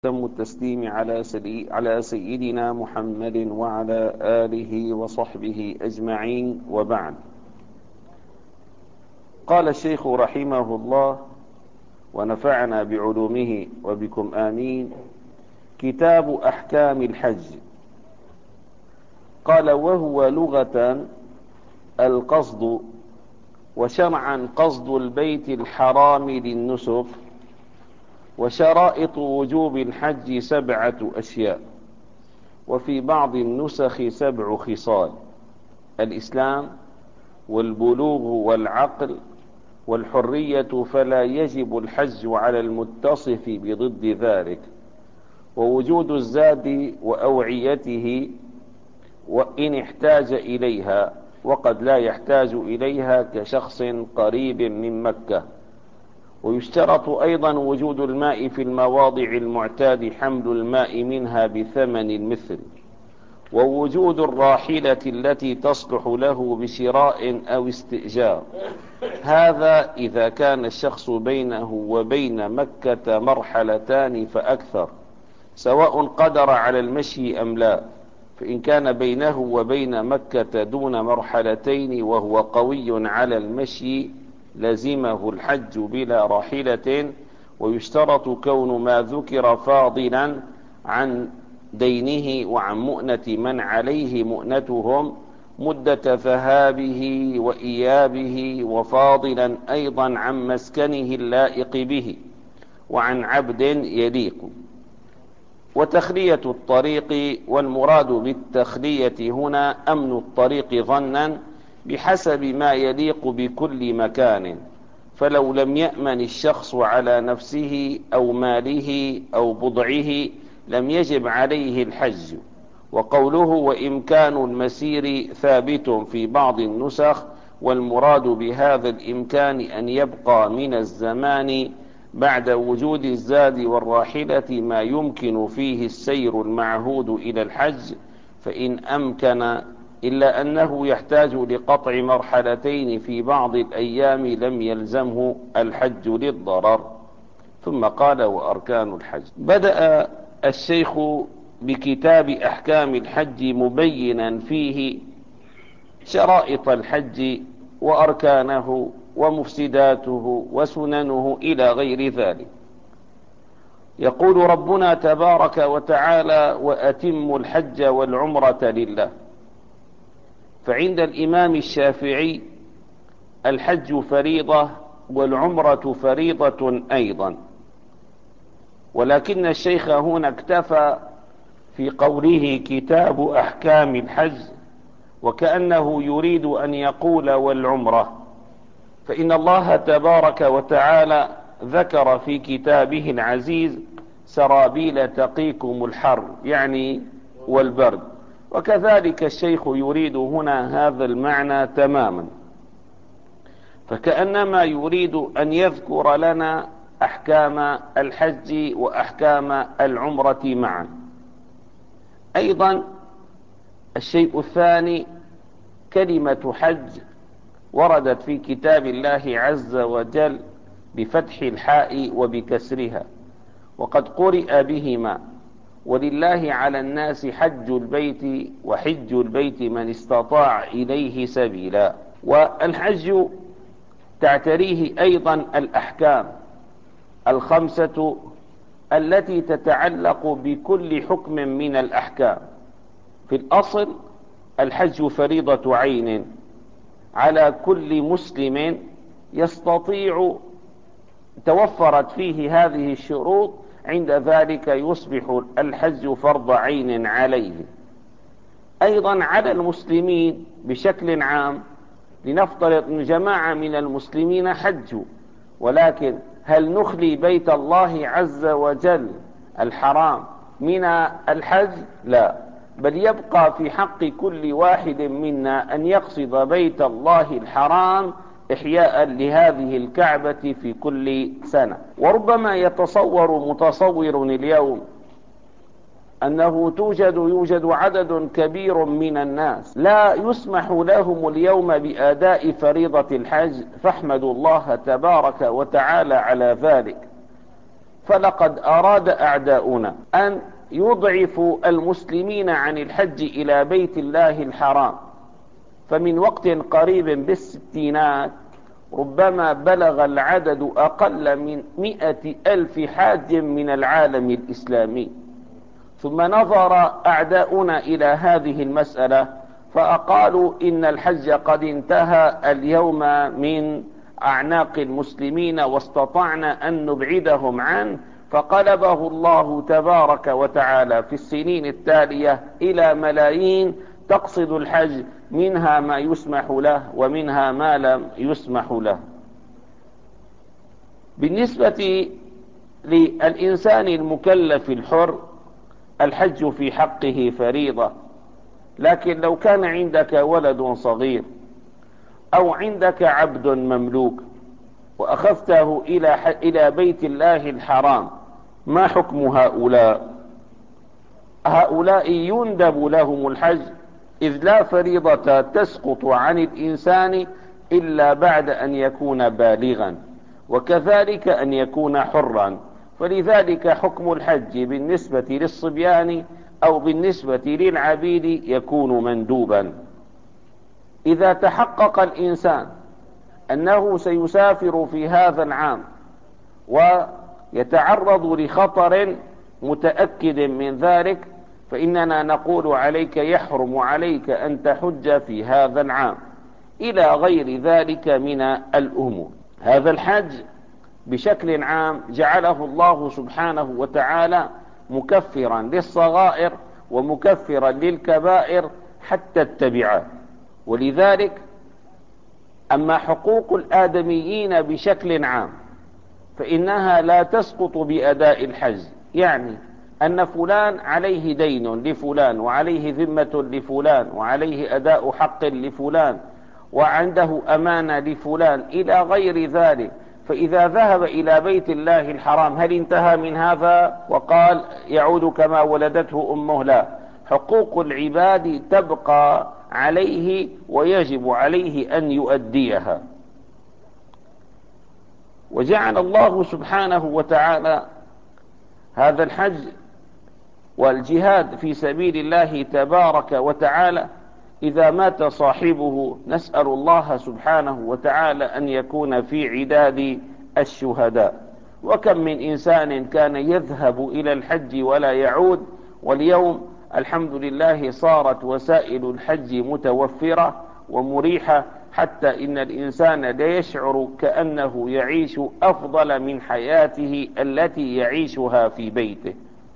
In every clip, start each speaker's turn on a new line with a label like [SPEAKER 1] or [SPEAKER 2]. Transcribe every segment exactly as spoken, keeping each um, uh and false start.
[SPEAKER 1] تم التسليم على سلي على سيدنا محمد وعلى آله وصحبه أجمعين، وبعد. قال الشيخ رحمه الله ونفعنا بعلومه وبكم آمين: كتاب أحكام الحج. قال: وهو لغة القصد، وشرعا قصد البيت الحرام للنسك. وشرائط وجوب الحج سبعة أشياء، وفي بعض النسخ سبع خصال: الإسلام والبلوغ والعقل والحرية، فلا يجب الحج على المتصف بضد ذلك، ووجود الزاد وأوعيته وإن احتاج إليها، وقد لا يحتاج إليها كشخص قريب من مكة. ويشترط أيضا وجود الماء في المواضع المعتاد حمل الماء منها بثمن المثل، ووجود الراحلة التي تصلح له بشراء أو استئجار. هذا إذا كان الشخص بينه وبين مكة مرحلتان فأكثر، سواء قدر على المشي أم لا. فإن كان بينه وبين مكة دون مرحلتين وهو قوي على المشي لزمه الحج بلا راحلة. ويشترط كون ما ذكر فاضلا عن دينه وعن مؤنة من عليه مؤنتهم مدة ذهابه وإيابه، وفاضلا أيضا عن مسكنه اللائق به وعن عبد يليق. وتخلية الطريق، والمراد بالتخلية هنا أمن الطريق ظنا بحسب ما يليق بكل مكان، فلو لم يأمن الشخص على نفسه أو ماله أو بضعه لم يجب عليه الحج. وقوله وإمكان المسير ثابت في بعض النسخ، والمراد بهذا الإمكان أن يبقى من الزمان بعد وجود الزاد والراحلة ما يمكن فيه السير المعهود إلى الحج، فإن أمكن، إلا أنه يحتاج لقطع مرحلتين في بعض الأيام لم يلزمه الحج للضرر. ثم قال: وأركان الحج. بدأ الشيخ بكتاب أحكام الحج مبينا فيه شرائط الحج وأركانه ومفسداته وسننه إلى غير ذلك. يقول ربنا تبارك وتعالى: وأتموا الحج والعمرة لله. فعند الإمام الشافعي الحج فريضة والعمرة فريضة أيضا، ولكن الشيخ هنا اكتفى في قوله كتاب أحكام الحج، وكأنه يريد أن يقول والعمرة، فإن الله تبارك وتعالى ذكر في كتابه العزيز سرابيل تقيكم الحر، يعني والبرد. وكذلك الشيخ يريد هنا هذا المعنى تماما، فكأنما يريد أن يذكر لنا أحكام الحج وأحكام العمرة معا. أيضا الشيء الثاني كلمة حج وردت في كتاب الله عز وجل بفتح الحاء وبكسرها، وقد قرئ بهما: ولله على الناس حج البيت وحج البيت من استطاع إليه سبيلا. والحج تعتريه أيضا الأحكام الخمسة التي تتعلق بكل حكم من الأحكام. في الأصل الحج فريضة عين على كل مسلم يستطيع، توفرت فيه هذه الشروط، عند ذلك يصبح الحج فرض عين عليه. أيضا على المسلمين بشكل عام، لنفترض أن جماعة من المسلمين حجوا، ولكن هل نخلي بيت الله عز وجل الحرام من الحج؟ لا، بل يبقى في حق كل واحد منا أن يقصد بيت الله الحرام إحياء لهذه الكعبة في كل سنة. وربما يتصور متصور اليوم أنه توجد يوجد عدد كبير من الناس لا يسمح لهم اليوم بأداء فريضة الحج، فاحمدوا الله تبارك وتعالى على ذلك. فلقد أراد أعداؤنا أن يضعفوا المسلمين عن الحج إلى بيت الله الحرام، فمن وقت قريب بالستينات ربما بلغ العدد أقل من مئة ألف حاج من العالم الإسلامي. ثم نظر أعداؤنا إلى هذه المسألة فقالوا إن الحج قد انتهى اليوم من أعناق المسلمين واستطعنا أن نبعدهم عنه، فقلبه الله تبارك وتعالى في السنين التالية إلى ملايين تقصد الحج، منها ما يسمح له ومنها ما لم يسمح له. بالنسبة للإنسان المكلف الحر الحج في حقه فريضة، لكن لو كان عندك ولد صغير أو عندك عبد مملوك وأخذته إلى إلى بيت الله الحرام، ما حكم هؤلاء؟ هؤلاء يندب لهم الحج، إذ لا فريضة تسقط عن الإنسان إلا بعد أن يكون بالغا، وكذلك أن يكون حرا. فلذلك حكم الحج بالنسبة للصبيان أو بالنسبة للعبيد يكون مندوبا. إذا تحقق الإنسان أنه سيسافر في هذا العام ويتعرض لخطر متأكد من ذلك، فإننا نقول عليك يحرم عليك أن تحج في هذا العام إلى غير ذلك من الأمور. هذا الحج بشكل عام جعله الله سبحانه وتعالى مكفرا للصغائر ومكفرا للكبائر حتى التبعات. ولذلك أما حقوق الآدميين بشكل عام فإنها لا تسقط بأداء الحج، يعني أن فلان عليه دين لفلان وعليه ذمة لفلان وعليه أداء حق لفلان وعنده أمانة لفلان إلى غير ذلك، فإذا ذهب إلى بيت الله الحرام هل انتهى من هذا وقال يعود كما ولدته أمه؟ لا، حقوق العباد تبقى عليه ويجب عليه أن يؤديها. وجعل الله سبحانه وتعالى هذا الحج والجهاد في سبيل الله تبارك وتعالى إذا مات صاحبه نسأل الله سبحانه وتعالى أن يكون في عداد الشهداء. وكم من إنسان كان يذهب إلى الحج ولا يعود، واليوم الحمد لله صارت وسائل الحج متوفرة ومريحة، حتى إن الإنسان لا يشعر كأنه يعيش أفضل من حياته التي يعيشها في بيته.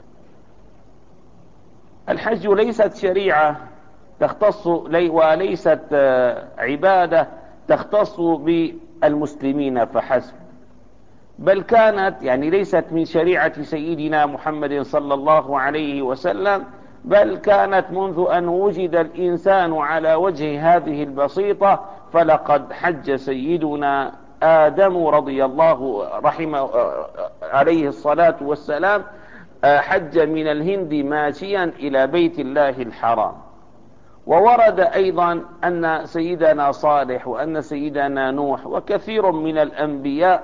[SPEAKER 1] الحج ليست شريعة تختص وليست عبادة تختص بالمسلمين فحسب، بل كانت يعني ليست من شريعة سيدنا محمد صلى الله عليه وسلم، بل كانت منذ أن وجد الإنسان على وجه هذه البسيطة. فلقد حج سيدنا آدم رضي الله رحمه عليه الصلاة والسلام، حج من الهند ماشيا إلى بيت الله الحرام. وورد أيضا أن سيدنا صالح وأن سيدنا نوح وكثير من الأنبياء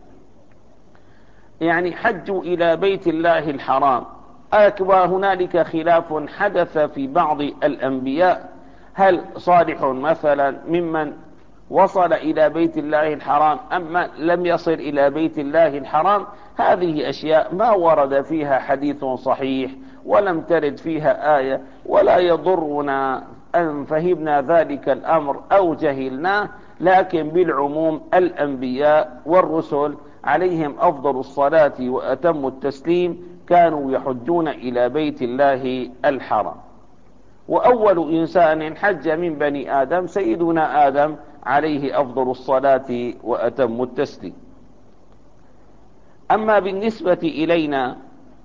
[SPEAKER 1] يعني حجوا إلى بيت الله الحرام. وهنالك خلاف حدث في بعض الأنبياء، هل صالح مثلا ممن وصل إلى بيت الله الحرام أم لم يصل إلى بيت الله الحرام؟ هذه أشياء ما ورد فيها حديث صحيح ولم ترد فيها آية، ولا يضرنا أن فهمنا ذلك الأمر أو جهلناه، لكن بالعموم الأنبياء والرسل عليهم أفضل الصلاة وأتم التسليم كانوا يحجون إلى بيت الله الحرام. وأول إنسان حج من بني آدم سيدنا آدم عليه أفضل الصلاة وأتم التسليم. أما بالنسبة إلينا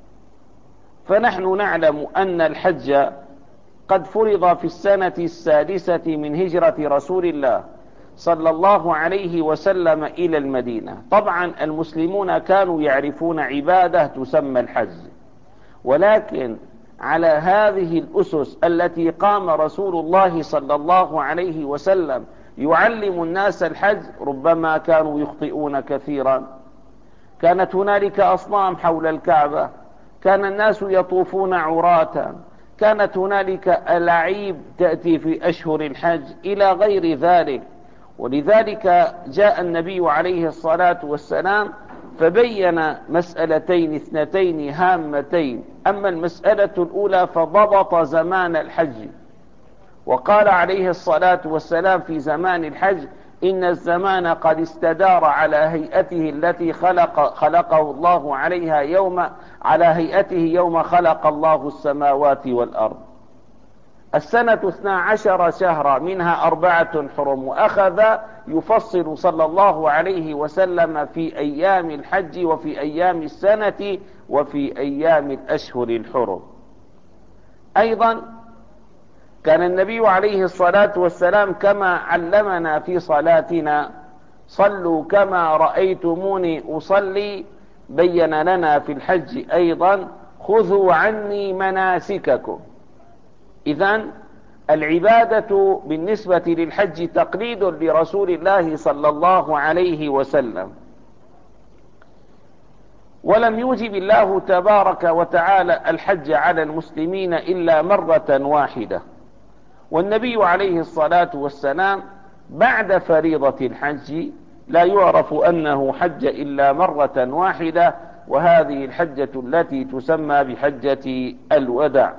[SPEAKER 1] فنحن نعلم أن الحج قد فرض في السنة السادسة من هجرة رسول الله صلى الله عليه وسلم إلى المدينة. طبعا المسلمون كانوا يعرفون عبادة تسمى الحج، ولكن على هذه الأسس التي قام رسول الله صلى الله عليه وسلم يعلم الناس الحج ربما كانوا يخطئون كثيرا. كانت هنالك أصنام حول الكعبة، كان الناس يطوفون عراة، كانت هنالك ألاعيب تأتي في أشهر الحج إلى غير ذلك. ولذلك جاء النبي عليه الصلاة والسلام فبين مسألتين اثنتين هامتين. أما المسألة الأولى فضبط زمان الحج، وقال عليه الصلاة والسلام في زمان الحج: إن الزمان قد استدار على هيئته التي خلق خلقه الله عليها يوم على هيئته يوم خلق الله السماوات والأرض. السنة اثنا عشر شهرا منها أربعة حرم. وأخذ يفصل صلى الله عليه وسلم في أيام الحج وفي أيام السنة وفي أيام الأشهر الحرم. أيضا كان النبي عليه الصلاة والسلام كما علمنا في صلاتنا: صلوا كما رأيتموني أصلي. بين لنا في الحج أيضا: خذوا عني مناسككم. إذن العبادة بالنسبة للحج تقليد لرسول الله صلى الله عليه وسلم، ولم يوجب الله تبارك وتعالى الحج على المسلمين إلا مرة واحدة. والنبي عليه الصلاة والسلام بعد فريضة الحج لا يعرف أنه حج إلا مرة واحدة، وهذه الحجة التي تسمى بحجة الوداع.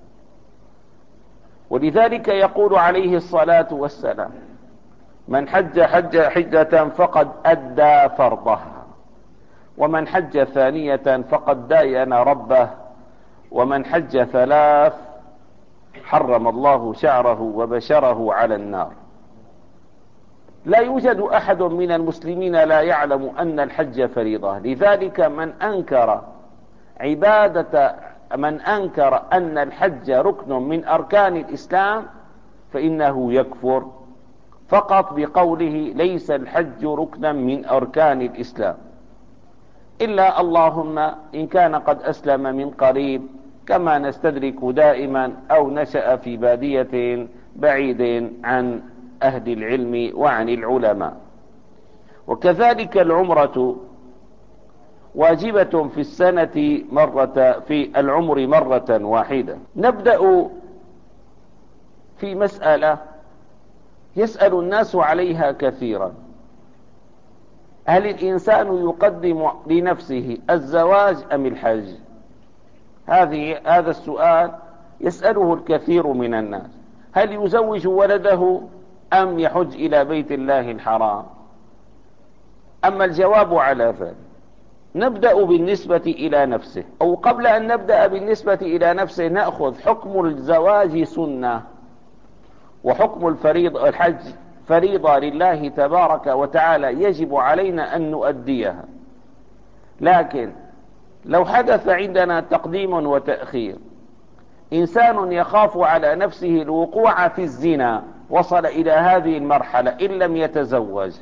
[SPEAKER 1] ولذلك يقول عليه الصلاة والسلام: من حج حج حجة فقد أدى فرضها، ومن حج ثانية فقد داين ربه، ومن حج ثلاث حرم الله شعره وبشره على النار. لا يوجد أحد من المسلمين لا يعلم أن الحج فريضة. لذلك من أنكر عبادة من أنكر أن الحج ركن من أركان الإسلام فإنه يكفر فقط بقوله: ليس الحج ركنا من أركان الإسلام، إلا اللهم إن كان قد أسلم من قريب، كما نستدرك دائما، أو نشأ في بادية بعيد عن أهل العلم وعن العلماء. وكذلك العمرة واجبة في السنة مرة في العمر مرة واحدة. نبدأ في مسألة يسأل الناس عليها كثيرا: هل الإنسان يقدم لنفسه الزواج أم الحج؟ هذه هذا السؤال يسأله الكثير من الناس. هل يزوج ولده أم يحج إلى بيت الله الحرام؟ أما الجواب على ذلك، نبدأ بالنسبة إلى نفسه، أو قبل أن نبدأ بالنسبة إلى نفسه نأخذ حكم الزواج سنة، وحكم الفريضة الحج فريضة لله تبارك وتعالى يجب علينا أن نؤديها. لكن لو حدث عندنا تقديم وتأخير، إنسان يخاف على نفسه الوقوع في الزنا وصل إلى هذه المرحلة إن لم يتزوج،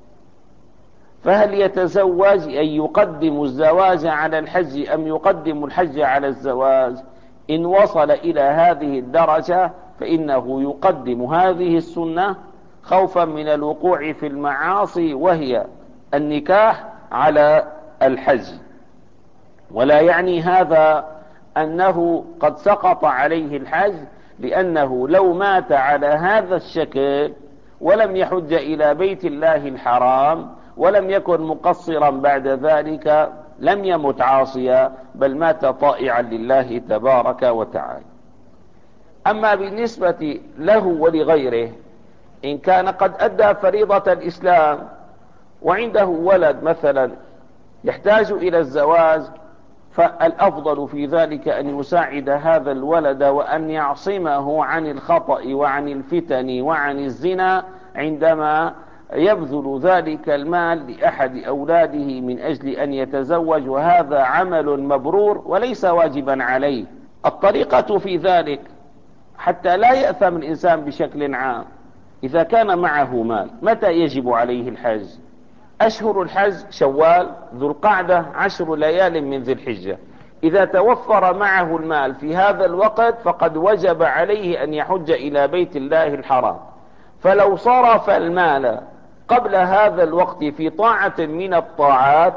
[SPEAKER 1] فهل يتزوج أن يقدم الزواج على الحج أم يقدم الحج على الزواج؟ إن وصل إلى هذه الدرجة فإنه يقدم هذه السنة خوفا من الوقوع في المعاصي وهي النكاح على الحج. ولا يعني هذا أنه قد سقط عليه الحج، لأنه لو مات على هذا الشكل ولم يحج إلى بيت الله الحرام ولم يكن مقصرا بعد ذلك لم يمت عاصيا، بل مات طائعا لله تبارك وتعالى. أما بالنسبة له ولغيره، إن كان قد أدى فريضة الإسلام وعنده ولد مثلا يحتاج إلى الزواج، فالأفضل في ذلك أن يساعد هذا الولد وأن يعصمه عن الخطأ وعن الفتن وعن الزنا عندما يبذل ذلك المال لأحد أولاده من أجل أن يتزوج، وهذا عمل مبرور وليس واجبا عليه. الطريقة في ذلك حتى لا يأثم الإنسان بشكل عام: إذا كان معه مال متى يجب عليه الحج؟ أشهر الحج شوال، ذو القعدة، عشر ليال من ذي الحجة. إذا توفر معه المال في هذا الوقت فقد وجب عليه أن يحج إلى بيت الله الحرام. فلو صرف المال قبل هذا الوقت في طاعة من الطاعات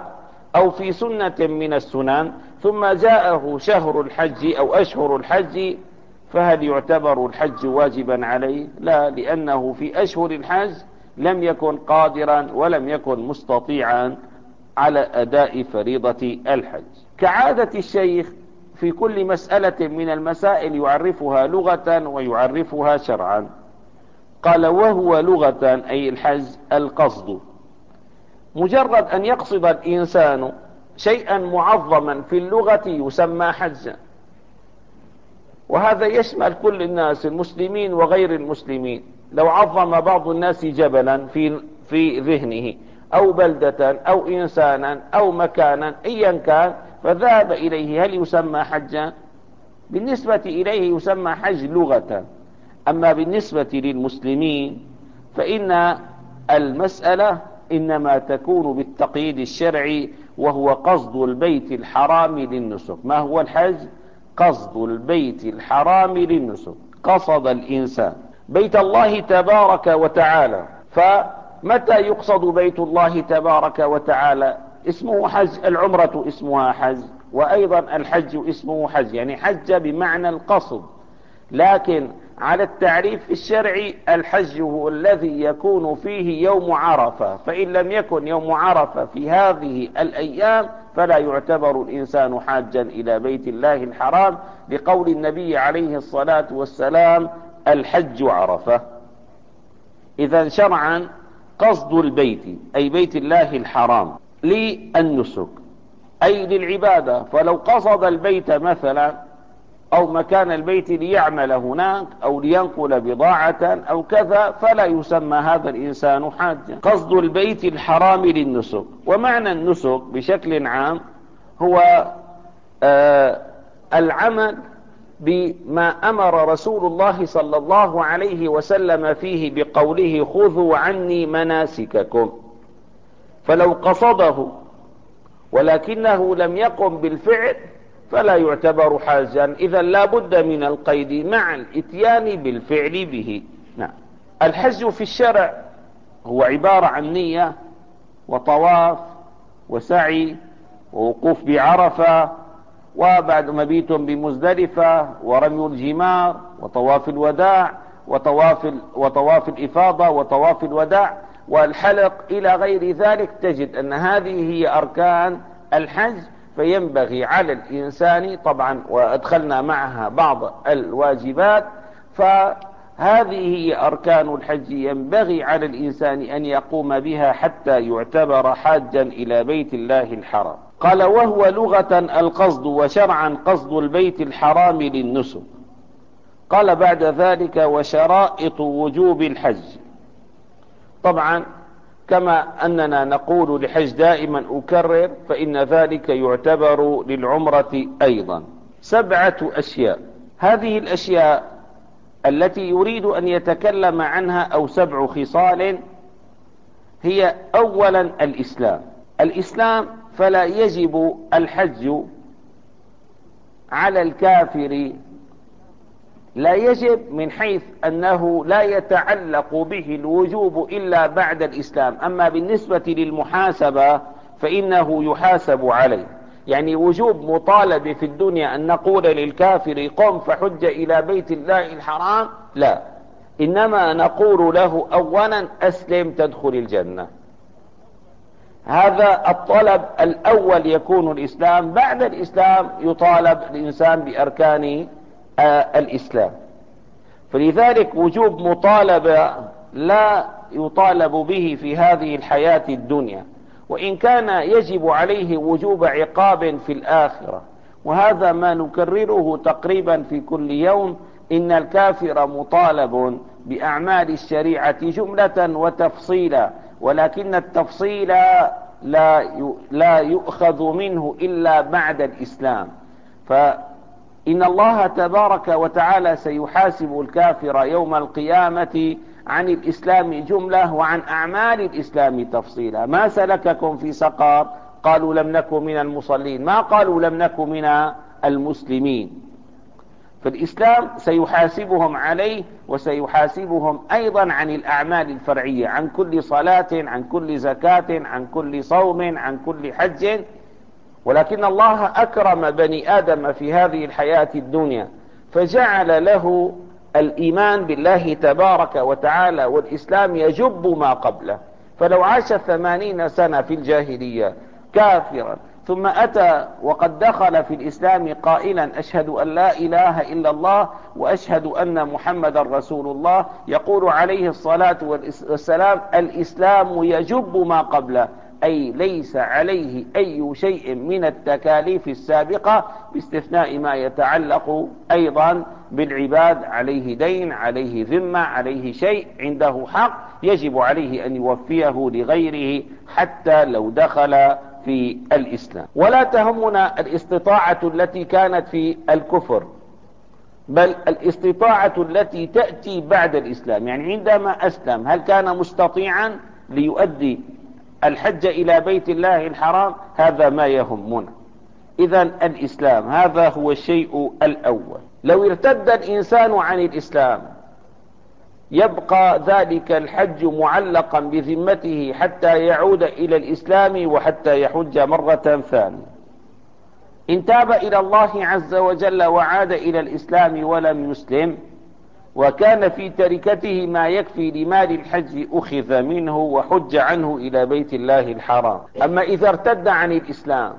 [SPEAKER 1] أو في سنة من السنن ثم جاءه شهر الحج أو أشهر الحج، فهل يعتبر الحج واجبا عليه؟ لا، لأنه في أشهر الحج لم يكن قادرا ولم يكن مستطيعا على أداء فريضة الحج. كعادة الشيخ في كل مسألة من المسائل يعرفها لغة ويعرفها شرعا. قال: وهو لغة أي الحج القصد، مجرد أن يقصد الإنسان شيئا معظما في اللغة يسمى حجا، وهذا يشمل كل الناس المسلمين وغير المسلمين. لو عظم بعض الناس جبلا في في ذهنه أو بلدة أو إنسانا أو مكانا أيا كان فذهب إليه، هل يسمى حجا؟ بالنسبة إليه يسمى حج لغة. أما بالنسبة للمسلمين فإن المسألة إنما تكون بالتقييد الشرعي، وهو قصد البيت الحرام للنسك. ما هو الحج؟ قصد البيت الحرام للنسك. قصد الإنسان بيت الله تبارك وتعالى، فمتى يقصد بيت الله تبارك وتعالى؟ اسمه حج. العمرة اسمها حج، وأيضا الحج اسمه حج، يعني حج بمعنى القصد. لكن على التعريف الشرعي الحج هو الذي يكون فيه يوم عرفة، فإن لم يكن يوم عرفة في هذه الأيام فلا يعتبر الإنسان حاجا إلى بيت الله الحرام، لقول النبي عليه الصلاة والسلام: الحج عرفة. إذا شرعا قصد البيت أي بيت الله الحرام للنسك أي للعبادة. فلو قصد البيت مثلا أو مكان البيت ليعمل هناك أو لينقل بضاعة أو كذا فلا يسمى هذا الإنسان حاجا. قصد البيت الحرام للنسك. ومعنى النسك بشكل عام هو آه العمل بما أمر رسول الله صلى الله عليه وسلم فيه بقوله: خذوا عني مناسككم. فلو قصده ولكنه لم يقم بالفعل فلا يعتبر حاجا. إذا لا بد من القيد مع الاتيان بالفعل به. نعم. الحج في الشرع هو عبارة عن نية وطواف وسعي ووقوف بعرفة، وبعد مبيت بمزدلفة، ورمي الجمار، وطواف الوداع، وطواف, وطواف الإفاضة، وطواف الوداع، والحلق إلى غير ذلك. تجد أن هذه هي أركان الحج. فينبغي على الإنسان، طبعا وأدخلنا معها بعض الواجبات، فهذه هي أركان الحج ينبغي على الإنسان أن يقوم بها حتى يعتبر حاجا إلى بيت الله الحرام. قال: وهو لغة القصد، وشرعا قصد البيت الحرام للنسك. قال بعد ذلك: وشرائط وجوب الحج. طبعا كما أننا نقول لحج دائما أكرر، فإن ذلك يعتبر للعمرة أيضا. سبعة أشياء. هذه الأشياء التي يريد أن يتكلم عنها أو سبع خصال هي: أولا الإسلام. الإسلام فلا يجب الحج على الكافر، لا يجب من حيث أنه لا يتعلق به الوجوب إلا بعد الإسلام. أما بالنسبة للمحاسبة فإنه يحاسب عليه. يعني وجوب مطالب في الدنيا أن نقول للكافر: قم فحج إلى بيت الله الحرام، لا، إنما نقول له: أولا أسلم تدخل الجنة. هذا الطلب الأول يكون الإسلام. بعد الإسلام يطالب الإنسان بأركان الإسلام. فلذلك وجوب مطالبة لا يطالب به في هذه الحياة الدنيا، وإن كان يجب عليه وجوب عقاب في الآخرة. وهذا ما نكرره تقريبا في كل يوم: إن الكافر مطالب بأعمال الشريعة جملة وتفصيلا، ولكن التفصيل لا لا يؤخذ منه إلا بعد الإسلام. فإن الله تبارك وتعالى سيحاسب الكافر يوم القيامة عن الإسلام جملة وعن أعمال الإسلام تفصيلا. ما سلككم في سقر؟ قالوا لم نكن من المصلين. ما قالوا لم نكن من المسلمين. فالإسلام سيحاسبهم عليه، وسيحاسبهم أيضا عن الأعمال الفرعية، عن كل صلاة، عن كل زكاة، عن كل صوم، عن كل حج. ولكن الله أكرم بني آدم في هذه الحياة الدنيا فجعل له الإيمان بالله تبارك وتعالى والإسلام يجب ما قبله. فلو عاش ثمانين سنة في الجاهلية كافرا ثم أتى وقد دخل في الإسلام قائلا أشهد أن لا إله إلا الله وأشهد أن محمد رسول الله، يقول عليه الصلاة والسلام الإسلام يجب ما قبله، أي ليس عليه أي شيء من التكاليف السابقة باستثناء ما يتعلق أيضا بالعباد، عليه دين، عليه ذمة، عليه شيء عنده حق يجب عليه أن يوفيه لغيره حتى لو دخل في الإسلام. ولا تهمنا الاستطاعة التي كانت في الكفر، بل الاستطاعة التي تأتي بعد الإسلام. يعني عندما أسلم هل كان مستطيعا ليؤدي الحج إلى بيت الله الحرام؟ هذا ما يهمنا. إذن الإسلام هذا هو الشيء الأول. لو ارتد الإنسان عن الإسلام يبقى ذلك الحج معلقا بذمته حتى يعود إلى الإسلام وحتى يحج مرة ثانية. إن تاب إلى الله عز وجل وعاد إلى الإسلام ولم يسلم وكان في تركته ما يكفي لمال الحج أخذ منه وحج عنه إلى بيت الله الحرام. أما إذا ارتد عن الإسلام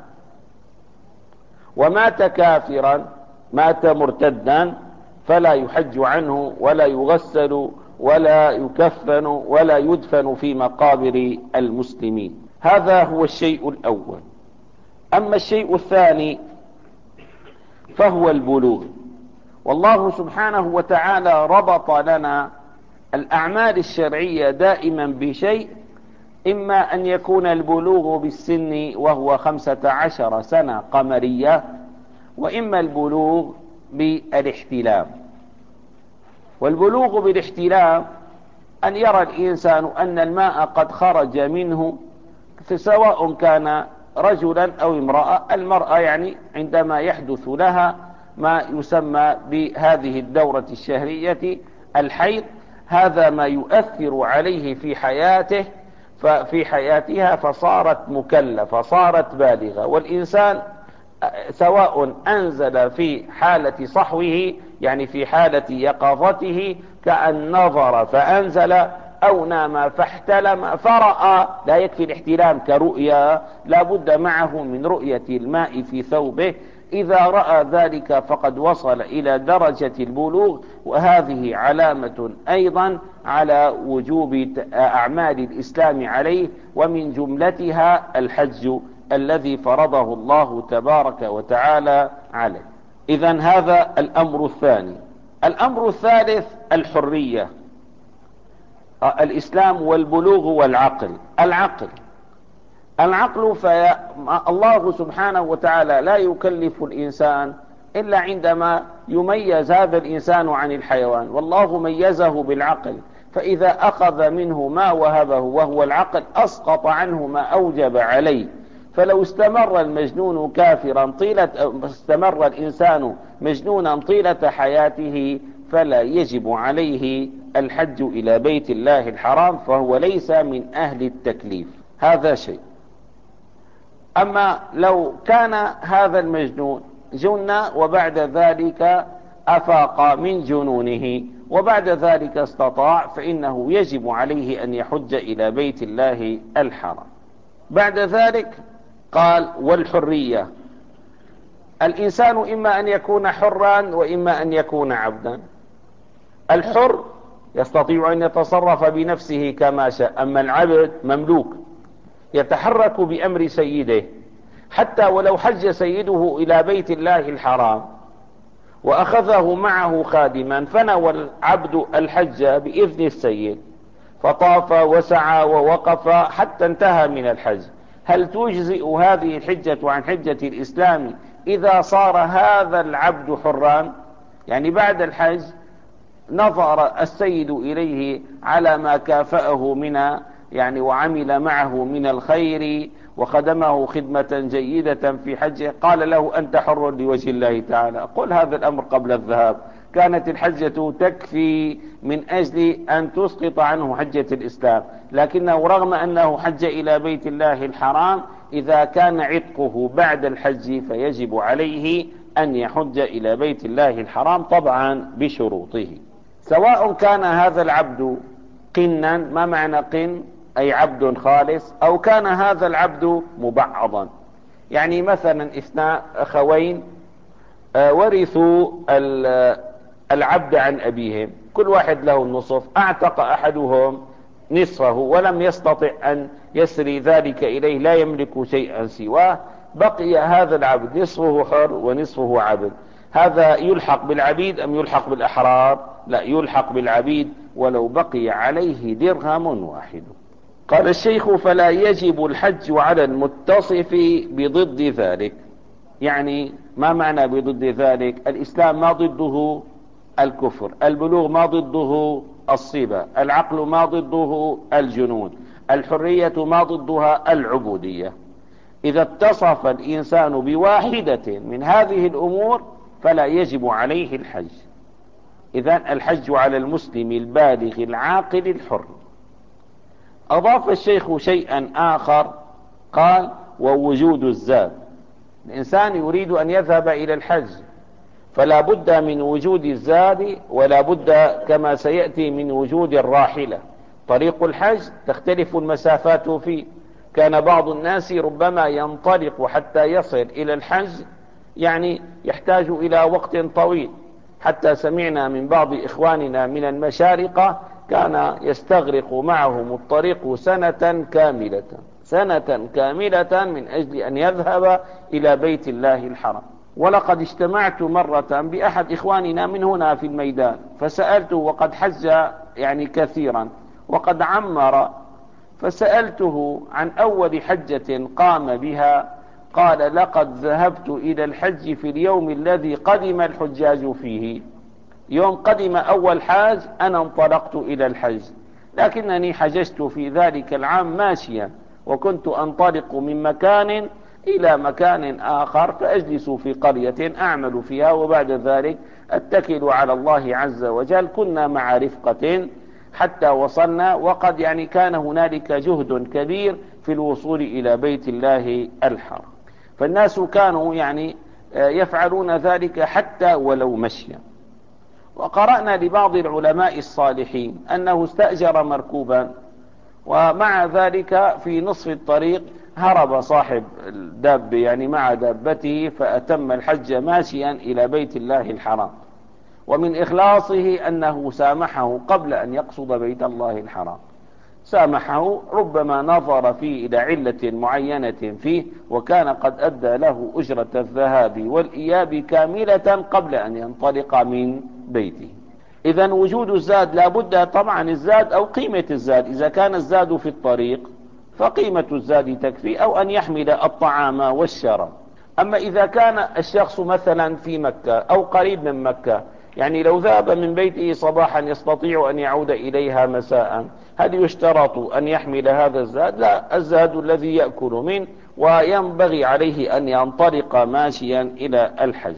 [SPEAKER 1] ومات كافرا، مات مرتدا، فلا يحج عنه ولا يغسل ولا يكفن ولا يدفن في مقابر المسلمين. هذا هو الشيء الأول. أما الشيء الثاني فهو البلوغ. والله سبحانه وتعالى ربط لنا الأعمال الشرعية دائما بشيء، إما أن يكون البلوغ بالسن وهو خمسة عشر سنة قمرية، وإما البلوغ بالاحتلام. والبلوغ بالاحتلام أن يرى الإنسان أن الماء قد خرج منه، سواء كان رجلا أو امرأة. المرأة يعني عندما يحدث لها ما يسمى بهذه الدورة الشهرية الحيض، هذا ما يؤثر عليه في حياته ففي حياتها فصارت مكلفة، صارت بالغة. والإنسان سواء أنزل في حالة صحوه يعني في حالة يقظته كأن نظر فأنزل، أو نام فاحتلم فرأى، لا يكفي الاحتلام كرؤيا، لا بد معه من رؤية الماء في ثوبه. إذا رأى ذلك فقد وصل إلى درجة البلوغ، وهذه علامة أيضا على وجوب أعمال الإسلام عليه، ومن جملتها الحج الذي فرضه الله تبارك وتعالى عليه. إذن هذا الأمر الثاني. الأمر الثالث الحرية، الإسلام والبلوغ والعقل. العقل العقل فالله سبحانه وتعالى لا يكلف الإنسان إلا عندما يميز هذا الإنسان عن الحيوان، والله ميزه بالعقل، فإذا أخذ منه ما وهبه وهو العقل أسقط عنه ما أوجب عليه. فلو استمر المجنون كافرا طيلة استمر الإنسان مجنونا طيلة حياته فلا يجب عليه الحج إلى بيت الله الحرام، فهو ليس من أهل التكليف. هذا شيء. أما لو كان هذا المجنون جن وبعد ذلك أفاق من جنونه وبعد ذلك استطاع، فإنه يجب عليه أن يحج إلى بيت الله الحرام. بعد ذلك قال والحرية. الإنسان إما أن يكون حرا وإما أن يكون عبدا. الحر يستطيع أن يتصرف بنفسه كما شاء، أما العبد مملوك يتحرك بأمر سيده، حتى ولو حج سيده إلى بيت الله الحرام وأخذه معه خادما فنوى العبد الحج بإذن السيد فطاف وسعى ووقف حتى انتهى من الحج، هل تجزئ هذه الحجة عن حجة الإسلام إذا صار هذا العبد حرا؟ يعني بعد الحج نظر السيد إليه على ما كافأه من يعني وعمل معه من الخير وخدمه خدمة جيدة في حجه، قال له أنت حر لوجه الله تعالى. قل هذا الأمر قبل الذهاب، كانت الحجة تكفي من أجل أن تسقط عنه حجة الإسلام، لكنه رغم أنه حج إلى بيت الله الحرام إذا كان عتقه بعد الحج فيجب عليه أن يحج إلى بيت الله الحرام، طبعا بشروطه، سواء كان هذا العبد قنا، ما معنى قن؟ أي عبد خالص، أو كان هذا العبد مبعضا. يعني مثلا اثنان أخوين ورثوا العبد عن أبيهم، كل واحد له النصف، اعتق أحدهم نصفه ولم يستطع أن يسري ذلك إليه، لا يملك شيئا سواه، بقي هذا العبد نصفه حر ونصفه عبد، هذا يلحق بالعبيد أم يلحق بالأحرار؟ لا، يلحق بالعبيد ولو بقي عليه درهم واحد. قال الشيخ: فلا يجب الحج على المتصف بضد ذلك. يعني ما معنى بضد ذلك؟ الإسلام ما ضده الكفر، البلوغ ما ضده الصبا، العقل ما ضده الجنون، الحرية ما ضدها العبودية. إذا اتصف الإنسان بواحدة من هذه الأمور فلا يجب عليه الحج. إذن الحج على المسلم البالغ العاقل الحر. أضاف الشيخ شيئا آخر، قال: ووجود الزاد. الإنسان يريد أن يذهب إلى الحج، فلا بد من وجود الزاد، ولا بد كما سيأتي من وجود الراحلة. طريق الحج تختلف المسافات فيه، كان بعض الناس ربما ينطلق حتى يصل إلى الحج يعني يحتاج إلى وقت طويل، حتى سمعنا من بعض إخواننا من المشارقة كان يستغرق معهم الطريق سنة كاملة، سنة كاملة من أجل أن يذهب إلى بيت الله الحرام. ولقد اجتمعت مرة بأحد إخواننا من هنا في الميدان، فسألته، وقد حج يعني كثيرا وقد عمر، فسألته عن أول حجة قام بها، قال: لقد ذهبت إلى الحج في اليوم الذي قدم الحجاج فيه، يوم قدم أول حاج أنا انطلقت إلى الحج، لكنني حججت في ذلك العام ماشيا، وكنت أنطلق من مكان إلى مكان آخر، فأجلس في قرية أعمل فيها، وبعد ذلك أتكل على الله عز وجل. كنا مع رفقة حتى وصلنا، وقد يعني كان هنالك جهد كبير في الوصول إلى بيت الله الحرام، فالناس كانوا يعني يفعلون ذلك حتى ولو مشيا. وقرأنا لبعض العلماء الصالحين أنه استأجر مركوبا، ومع ذلك في نصف الطريق هرب صاحب الداب يعني مع دابته، فأتم الحج ماشيا إلى بيت الله الحرام. ومن إخلاصه أنه سامحه قبل أن يقصد بيت الله الحرام، سامحه، ربما نظر فيه إلى علة معينة فيه، وكان قد أدى له أجرة الذهاب والإياب كاملة قبل أن ينطلق من بيته. إذن وجود الزاد لا بد، طبعا الزاد أو قيمة الزاد، إذا كان الزاد في الطريق فقيمة الزاد تكفي، أو أن يحمل الطعام والشراب. أما إذا كان الشخص مثلا في مكة أو قريب من مكة، يعني لو ذهب من بيته صباحا يستطيع أن يعود إليها مساء، هل يشترط أن يحمل هذا الزاد؟ لا، الزاد الذي يأكل منه، وينبغي عليه أن ينطلق ماشيا إلى الحج.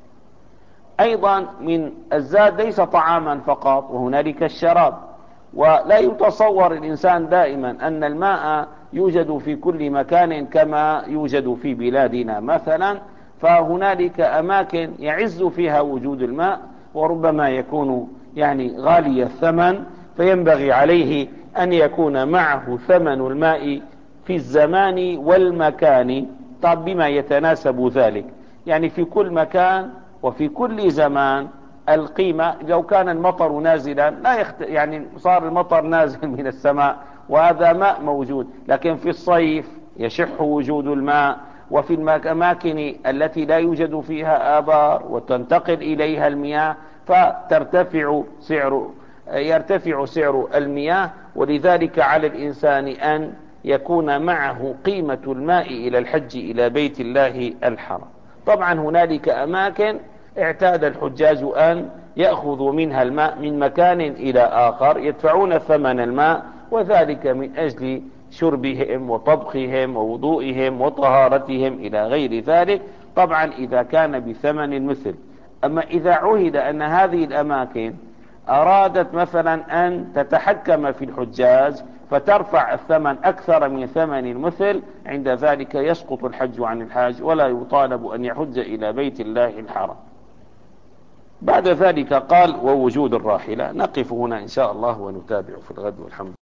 [SPEAKER 1] أيضا من الزاد ليس طعاما فقط، وهنالك الشراب. ولا يتصور الإنسان دائما أن الماء يوجد في كل مكان كما يوجد في بلادنا مثلا، فهنالك أماكن يعز فيها وجود الماء، وربما يكون يعني غالي الثمن، فينبغي عليه أن يكون معه ثمن الماء في الزمان والمكان، طب بما يتناسب ذلك، يعني في كل مكان وفي كل زمان القيمة. لو كان المطر نازلا لا يخت... يعني صار المطر نازل من السماء وهذا ماء موجود، لكن في الصيف يشح وجود الماء، وفي الأماكن التي لا يوجد فيها آبار وتنتقل إليها المياه فترتفع سعر يرتفع سعر المياه، ولذلك على الإنسان أن يكون معه قيمة الماء إلى الحج إلى بيت الله الحرام. طبعا هنالك أماكن اعتاد الحجاج أن يأخذوا منها الماء من مكان إلى آخر، يدفعون ثمن الماء، وذلك من أجل شربهم وطبخهم ووضوئهم وطهارتهم إلى غير ذلك، طبعا إذا كان بثمن المثل. أما إذا عهد أن هذه الأماكن أرادت مثلا أن تتحكم في الحجاج فترفع الثمن أكثر من ثمن المثل، عند ذلك يسقط الحج عن الحاج ولا يطالب أن يحج إلى بيت الله الحرام. بعد ذلك قال ووجود الراحلة. نقف هنا إن شاء الله ونتابع في الغد والحمد.